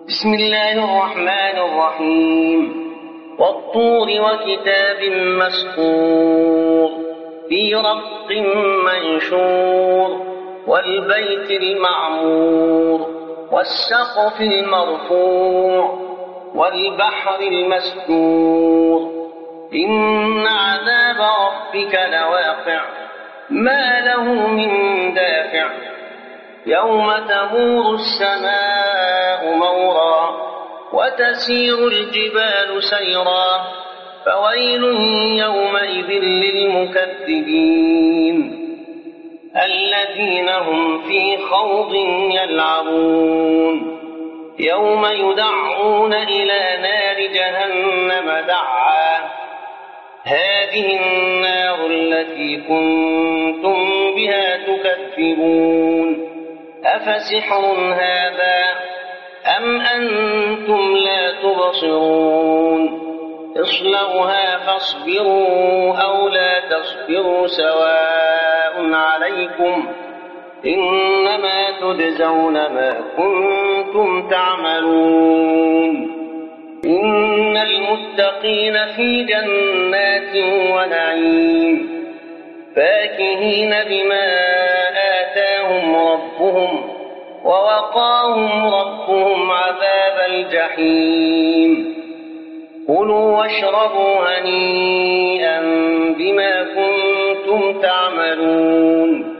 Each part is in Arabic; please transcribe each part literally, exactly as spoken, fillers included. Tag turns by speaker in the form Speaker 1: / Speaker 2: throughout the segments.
Speaker 1: بسم الله الرحمن الرحيم والطور وكتاب مسطور في رق منشور والبيت المعمور والسقف المرفوع والبحر المسجور إن عذاب ربك لواقع ما له من دافع يوم تمور السماء مورا وتسير الجبال سيرا فويل يومئذ للمكذبين الذين هم في خوض يلعبون يوم يدعون إلى نار جهنم دعا هذه النار التي كنتم بها تكذبون أفسحر هذا أم أنتم لا تبصرون اصلوها فاصبروا أو لا تصبروا سواء عليكم إنما تجزون ما كنتم تعملون إن المتقين في جنات ونعيم فاكهين بما آتاهم ربهم ووقاهم ربهم عذاب الجحيم كلوا واشربوا هنيئا بما كنتم تعملون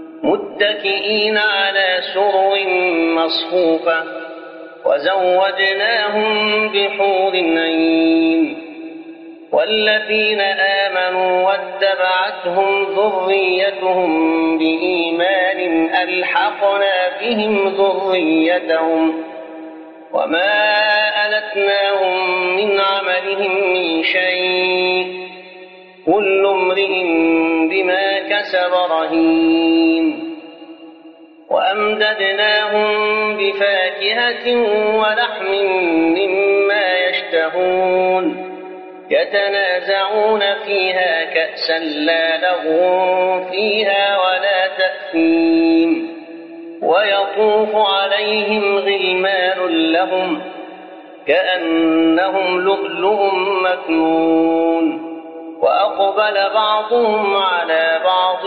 Speaker 1: متكئين على سرر مصفوفة وزوجناهم بحور عين والذين آمنوا واتبعتهم ذريتهم بإيمان ألحقنا بهم ذريتهم وما ألتناهم من عملهم من شيء كل امرئ بما كسب رهين وأمددناهم بفاكهة ولحم مما يشتهون يتنازعون فيها كأسا لا لغو فيها ولا تأثيم ويطوف عليهم غلمان لهم كأنهم لؤلؤ مكنون وأقبل بعضهم على بعض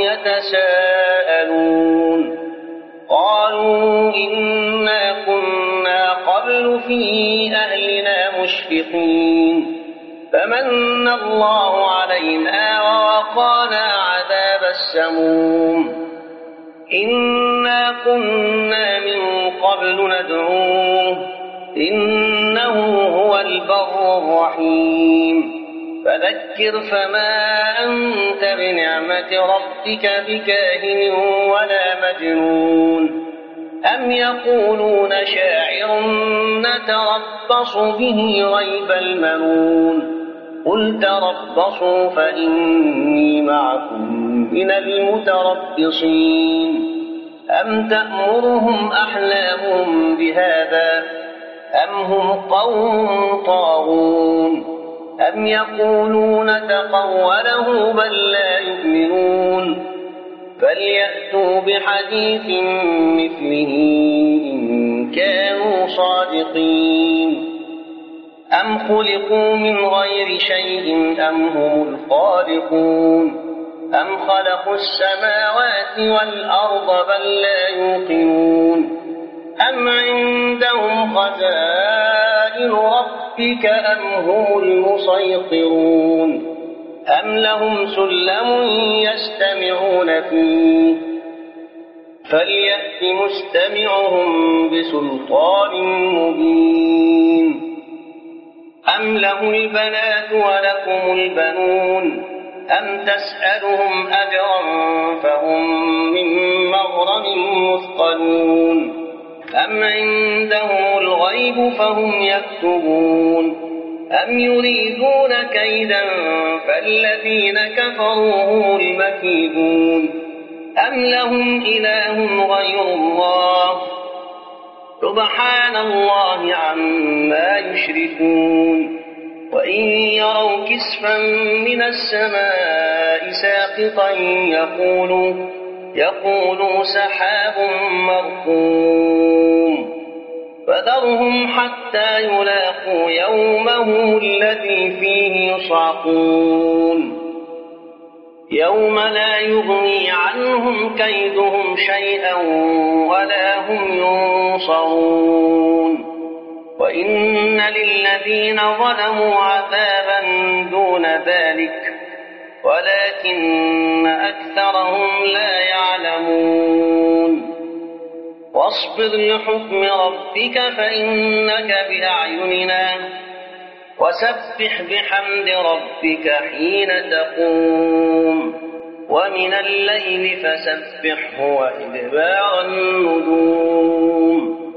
Speaker 1: يتساءلون قالوا إنا كنا قبل في أهلنا مشفقين فمن الله علينا ووقانا عذاب السموم إنا كنا من قبل ندعوه إنه هو البر الرحيم فذكر فما أنت بنعمة ربك بكاهن ولا مجنون أم يقولون شاعر نتربص به ريب المنون قل تربصوا فإني معكم من المتربصين أم تأمرهم أحلامهم بهذا أم هم قوم طاغون أم يقولون تقوله بل لا يؤمنون فليأتوا بحديث مثله إن كانوا صادقين أم خلقوا من غير شيء أم هم الخالقون أم خلقوا السماوات والأرض بل لا يوقنون أم عندهم خزائن ربك أم هم المسيطرون أم لهم سلم يستمعون فيه فليأت مستمعهم بسلطان مبين أم له البنات ولكم البنون أم تسألهم أجرا فهم من مغرم مثقلون أم عندهم الغيب فهم يكتبون أم يريدون كيدا فالذين كفروا هم المكيدون أم لهم إله غير الله سبحان الله عما يشركون وإن يروا كسفا من السماء ساقطا يقولوا يقولوا سحاب مركوم فذرهم حتى يلاقوا يومهم الذي فيه يصعقون يوم لا يغني عنهم كيدهم شيئا ولا هم ينصرون وإن للذين ظلموا عذابا دون ذلك ولكن أكثرهم لا يعلمون واصبر لحكم ربك فإنك بأعيننا وسبح بحمد ربك حين تقوم ومن الليل فسبحه وإدبار النجوم